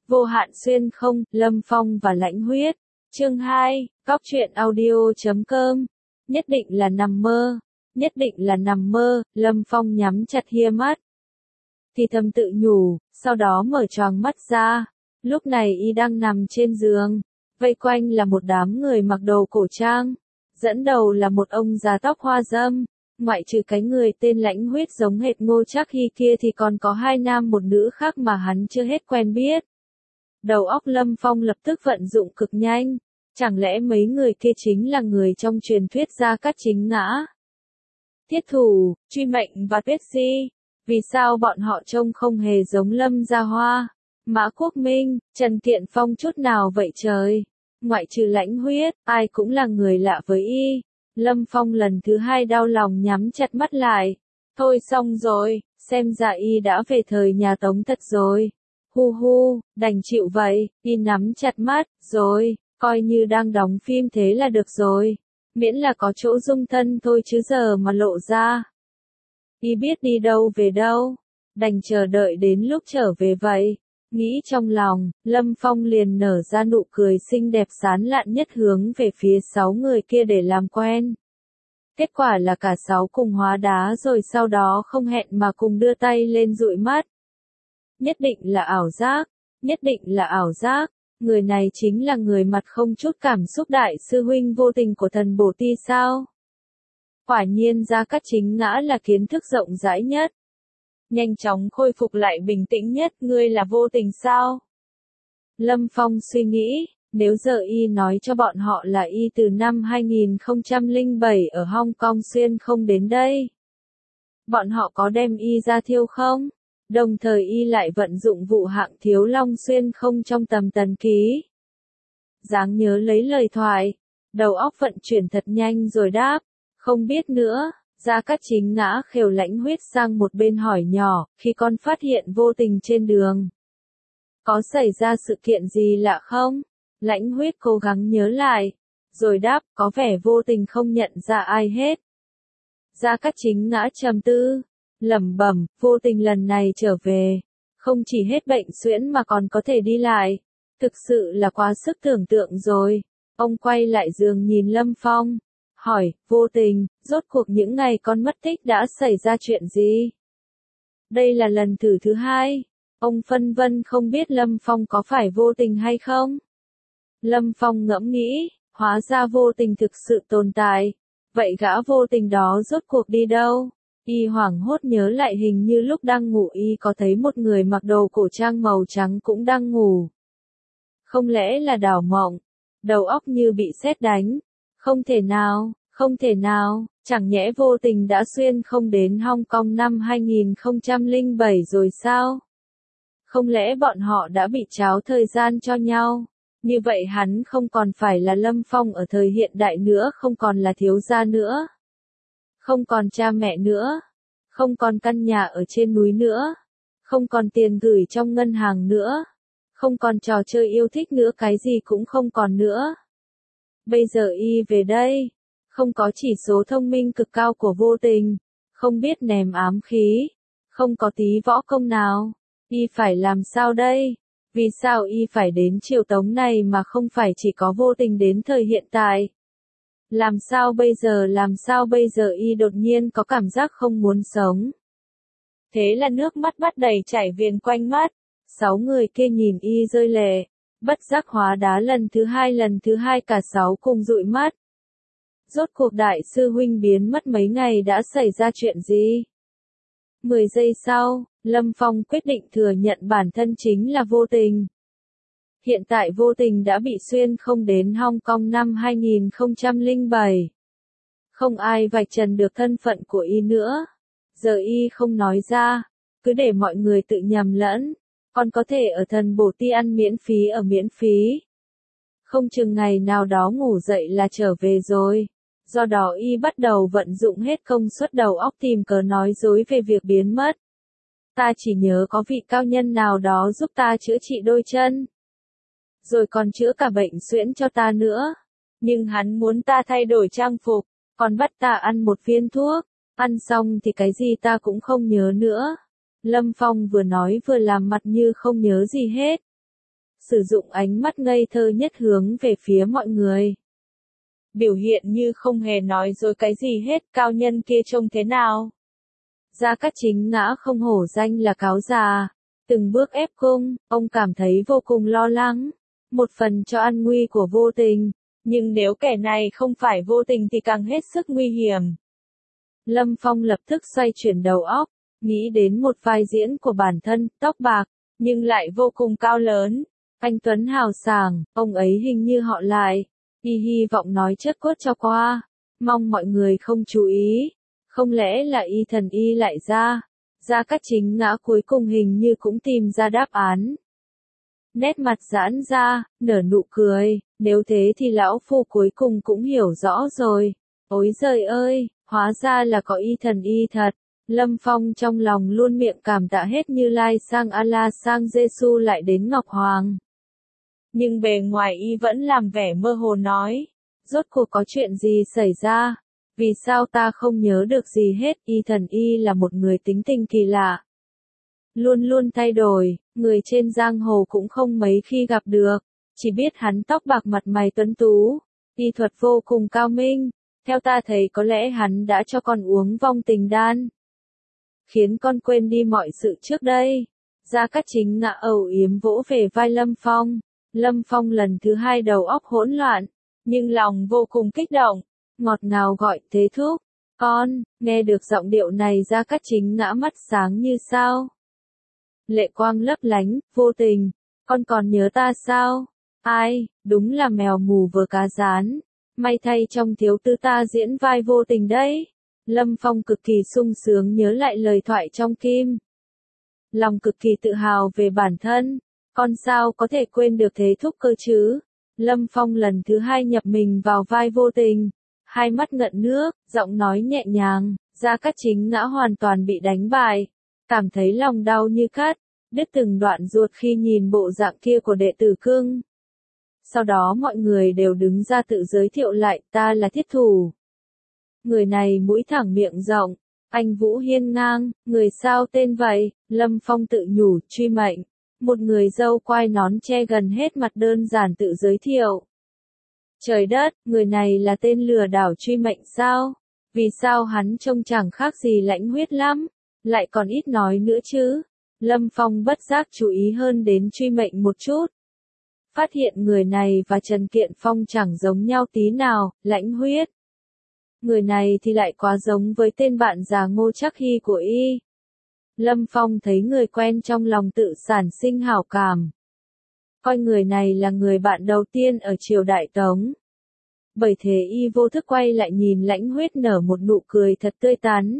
Vô hạn xuyên không, Lâm Phong và Lãnh Huyết. Chương 2, Góc truyện audio.com. Nhất định là nằm mơ. Nhất định là nằm mơ, Lâm Phong nhắm chặt hia mắt. Thì thầm tự nhủ, sau đó mở choàng mắt ra. Lúc này y đang nằm trên giường. Vây quanh là một đám người mặc đồ cổ trang. Dẫn đầu là một ông già tóc hoa râm. Ngoại trừ cái người tên Lãnh Huyết giống hệt Ngô Trác Hy kia thì còn có hai nam một nữ khác mà hắn chưa hết quen biết. Đầu óc Lâm Phong lập tức vận dụng cực nhanh. Chẳng lẽ mấy người kia chính là người trong truyền thuyết Gia Cát Chính Ngã? Thiết Thủ, Truy Mệnh và Tuyết Di. Vì sao bọn họ trông không hề giống Lâm Gia Hoa, Mã Quốc Minh, Trần Kiện Phong chút nào vậy trời? Ngoại trừ Lãnh Huyết, ai cũng là người lạ với y. Lâm Phong lần thứ hai đau lòng nhắm chặt mắt lại. Thôi xong rồi, xem ra y đã về thời nhà Tống thật rồi. Hu hu, đành chịu vậy, y nắm chặt mắt, rồi, coi như đang đóng phim thế là được rồi. Miễn là có chỗ dung thân thôi chứ giờ mà lộ ra. Y biết đi đâu về đâu, đành chờ đợi đến lúc trở về vậy. Nghĩ trong lòng, Lâm Phong liền nở ra nụ cười xinh đẹp sán lạn nhất hướng về phía 6 người kia để làm quen. Kết quả là cả 6 cùng hóa đá rồi sau đó không hẹn mà cùng đưa tay lên dụi mắt. Nhất định là ảo giác, nhất định là ảo giác. Người này chính là người mặt không chút cảm xúc đại sư huynh vô tình của thần Bổ Ti sao? Quả nhiên Gia Cát Chính Ngã là kiến thức rộng rãi nhất. Nhanh chóng khôi phục lại bình tĩnh nhất, ngươi là vô tình sao? Lâm Phong suy nghĩ, nếu giờ y nói cho bọn họ là y từ năm 2007 ở Hong Kong xuyên không đến đây. Bọn họ có đem y ra thiêu không? Đồng thời y lại vận dụng vụ hạng Thiếu Long xuyên không trong tầm tần ký. Dáng nhớ lấy lời thoại, đầu óc vận chuyển thật nhanh rồi đáp, không biết nữa. Gia Cát Chính Ngã khều Lãnh Huyết sang một bên hỏi nhỏ, khi con phát hiện vô tình trên đường. Có xảy ra sự kiện gì lạ không? Lãnh Huyết cố gắng nhớ lại, rồi đáp, có vẻ vô tình không nhận ra ai hết. Gia Cát Chính Ngã trầm tư, lẩm bẩm, vô tình lần này trở về, không chỉ hết bệnh suyễn mà còn có thể đi lại. Thực sự là quá sức tưởng tượng rồi. Ông quay lại giường nhìn Lâm Phong, hỏi, vô tình, rốt cuộc những ngày con mất tích đã xảy ra chuyện gì? Đây là lần thử thứ hai. Ông phân vân không biết Lâm Phong có phải vô tình hay không? Lâm Phong ngẫm nghĩ, hóa ra vô tình thực sự tồn tại. Vậy gã vô tình đó rốt cuộc đi đâu? Y hoảng hốt nhớ lại hình như lúc đang ngủ y có thấy một người mặc đồ cổ trang màu trắng cũng đang ngủ. Không lẽ là Đào Mộng? Đầu óc như bị sét đánh. Không thể nào, không thể nào, chẳng nhẽ vô tình đã xuyên không đến Hong Kong năm 2007 rồi sao? Không lẽ bọn họ đã bị tráo thời gian cho nhau? Như vậy hắn không còn phải là Lâm Phong ở thời hiện đại nữa, không còn là thiếu gia nữa. Không còn cha mẹ nữa. Không còn căn nhà ở trên núi nữa. Không còn tiền gửi trong ngân hàng nữa. Không còn trò chơi yêu thích nữa, cái gì cũng không còn nữa. Bây giờ y về đây, không có chỉ số thông minh cực cao của vô tình, không biết ném ám khí, không có tí võ công nào, y phải làm sao đây? Vì sao y phải đến triều Tống này mà không phải chỉ có vô tình đến thời hiện tại? Làm sao bây giờ y đột nhiên có cảm giác không muốn sống. Thế là nước mắt bắt đầy chảy viền quanh mắt, 6 người kia nhìn y rơi lệ. Bất giác hóa đá lần thứ hai cả 6 cùng dụi mắt. Rốt cuộc đại sư huynh biến mất mấy ngày đã xảy ra chuyện gì? 10 giây sau, Lâm Phong quyết định thừa nhận bản thân chính là vô tình. Hiện tại vô tình đã bị xuyên không đến Hong Kong năm 2007. Không ai vạch trần được thân phận của y nữa. Giờ y không nói ra, cứ để mọi người tự nhầm lẫn. Còn có thể ở thần Bổ Ti ăn miễn phí. Không chừng ngày nào đó ngủ dậy là trở về rồi. Do đó y bắt đầu vận dụng hết công suất đầu óc tìm cớ nói dối về việc biến mất. Ta chỉ nhớ có vị cao nhân nào đó giúp ta chữa trị đôi chân. Rồi còn chữa cả bệnh suyễn cho ta nữa. Nhưng hắn muốn ta thay đổi trang phục, còn bắt ta ăn một viên thuốc. Ăn xong thì cái gì ta cũng không nhớ nữa. Lâm Phong vừa nói vừa làm mặt như không nhớ gì hết. sử dụng ánh mắt ngây thơ nhất hướng về phía mọi người. Biểu hiện như không hề nói dối cái gì hết, cao nhân kia trông thế nào? Gia Cát Chính Ngã không hổ danh là cáo già, từng bước ép cung, ông cảm thấy vô cùng lo lắng, một phần cho an nguy của Vô Tình, nhưng nếu kẻ này không phải Vô Tình thì càng hết sức nguy hiểm. Lâm Phong lập tức xoay chuyển đầu óc, nghĩ đến một vai diễn của bản thân, tóc bạc, nhưng lại vô cùng cao lớn, anh tuấn hào sảng, ông ấy hình như họ Lại, hy vọng nói chất cốt cho qua, mong mọi người không chú ý, không lẽ là Y Thần Y Lại ra? Gia Cát Chính Ngã cuối cùng hình như cũng tìm ra đáp án. Nét mặt giãn ra, nở nụ cười, nếu thế thì lão phu cuối cùng cũng hiểu rõ rồi. Ôi giời ơi, hóa ra là có Y Thần Y thật. Lâm Phong trong lòng luôn miệng cảm tạ hết Như Lai sang Allah sang Giêsu lại đến Ngọc Hoàng. Nhưng bề ngoài y vẫn làm vẻ mơ hồ nói, rốt cuộc có chuyện gì xảy ra? Vì sao ta không nhớ được gì hết? Y Thần Y là một người tính tình kỳ lạ, luôn luôn thay đổi, người trên giang hồ cũng không mấy khi gặp được, chỉ biết hắn tóc bạc mặt mày tuấn tú, y thuật vô cùng cao minh, theo ta thấy có lẽ hắn đã cho con uống vong tình đan, khiến con quên đi mọi sự trước đây. Gia Cát Chính Ngã âu yếm vỗ về vai Lâm Phong, Lâm Phong lần thứ hai đầu óc hỗn loạn, nhưng lòng vô cùng kích động, ngọt ngào gọi thế thúc, con, nghe được giọng điệu này Gia Cát Chính Ngã mắt sáng như sao. Lệ quang lấp lánh, Vô Tình, con còn nhớ ta sao? Ai, đúng là mèo mù vờ cá rán, may thay trong thiếu tư ta diễn vai Vô Tình đấy. Lâm Phong cực kỳ sung sướng nhớ lại lời thoại trong Kim. Lòng cực kỳ tự hào về bản thân, con sao có thể quên được thế thúc cơ chứ? Lâm Phong lần thứ hai nhập mình vào vai Vô Tình, hai mắt ngận nước, giọng nói nhẹ nhàng, Gia Cát Chính Ngã hoàn toàn bị đánh bại, cảm thấy lòng đau như cắt, đứt từng đoạn ruột khi nhìn bộ dạng kia của đệ tử cưng. Sau đó mọi người đều đứng ra tự giới thiệu lại, ta là Thiết Thủ. Người này mũi thẳng miệng rộng, anh Vũ hiên ngang, người sao tên vậy? Lâm Phong tự nhủ, Truy Mệnh. Một người râu quai nón che gần hết mặt đơn giản tự giới thiệu. Trời đất, người này là tên lừa đảo Truy Mệnh sao? Vì sao hắn trông chẳng khác gì Lãnh Huyết lắm, lại còn ít nói nữa chứ? Lâm Phong bất giác chú ý hơn đến Truy Mệnh một chút. Phát hiện người này và Trần Kiện Phong chẳng giống nhau tí nào, Lãnh Huyết. Người này thì lại quá giống với tên bạn già Ngô Trắc Hy của y. Lâm Phong thấy người quen trong lòng tự sản sinh hảo cảm. Coi người này là người bạn đầu tiên ở triều Đại Tống. Bởi thế y vô thức quay lại nhìn Lãnh Huyết nở một nụ cười thật tươi tắn.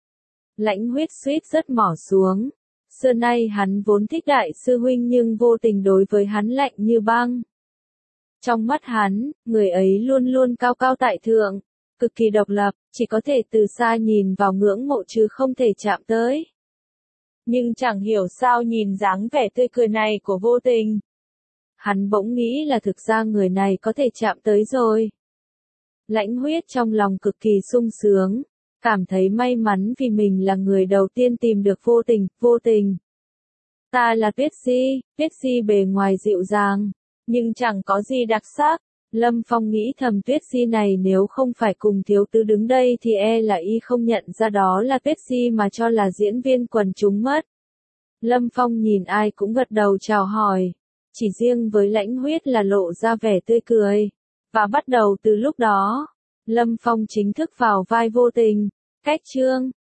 Lãnh Huyết suýt rớt mỏ xuống. Xưa nay hắn vốn thích đại sư huynh nhưng vô tình đối với hắn lạnh như băng. Trong mắt hắn, người ấy luôn luôn cao cao tại thượng, cực kỳ độc lập, chỉ có thể từ xa nhìn vào ngưỡng mộ chứ không thể chạm tới. Nhưng chẳng hiểu sao nhìn dáng vẻ tươi cười này của Vô Tình, hắn bỗng nghĩ là thực ra người này có thể chạm tới rồi. Lãnh Huyết trong lòng cực kỳ sung sướng, cảm thấy may mắn vì mình là người đầu tiên tìm được Vô Tình. Vô Tình, ta là Tuyết Di bề ngoài dịu dàng, nhưng chẳng có gì đặc sắc. Lâm Phong nghĩ thầm Tuyết Di này nếu không phải cùng thiếu tứ đứng đây thì e là y không nhận ra đó là Tuyết Di mà cho là diễn viên quần chúng mất. Lâm Phong nhìn ai cũng gật đầu chào hỏi, chỉ riêng với Lãnh Huyết là lộ ra vẻ tươi cười. Và bắt đầu từ lúc đó, Lâm Phong chính thức vào vai Vô Tình. Cách chương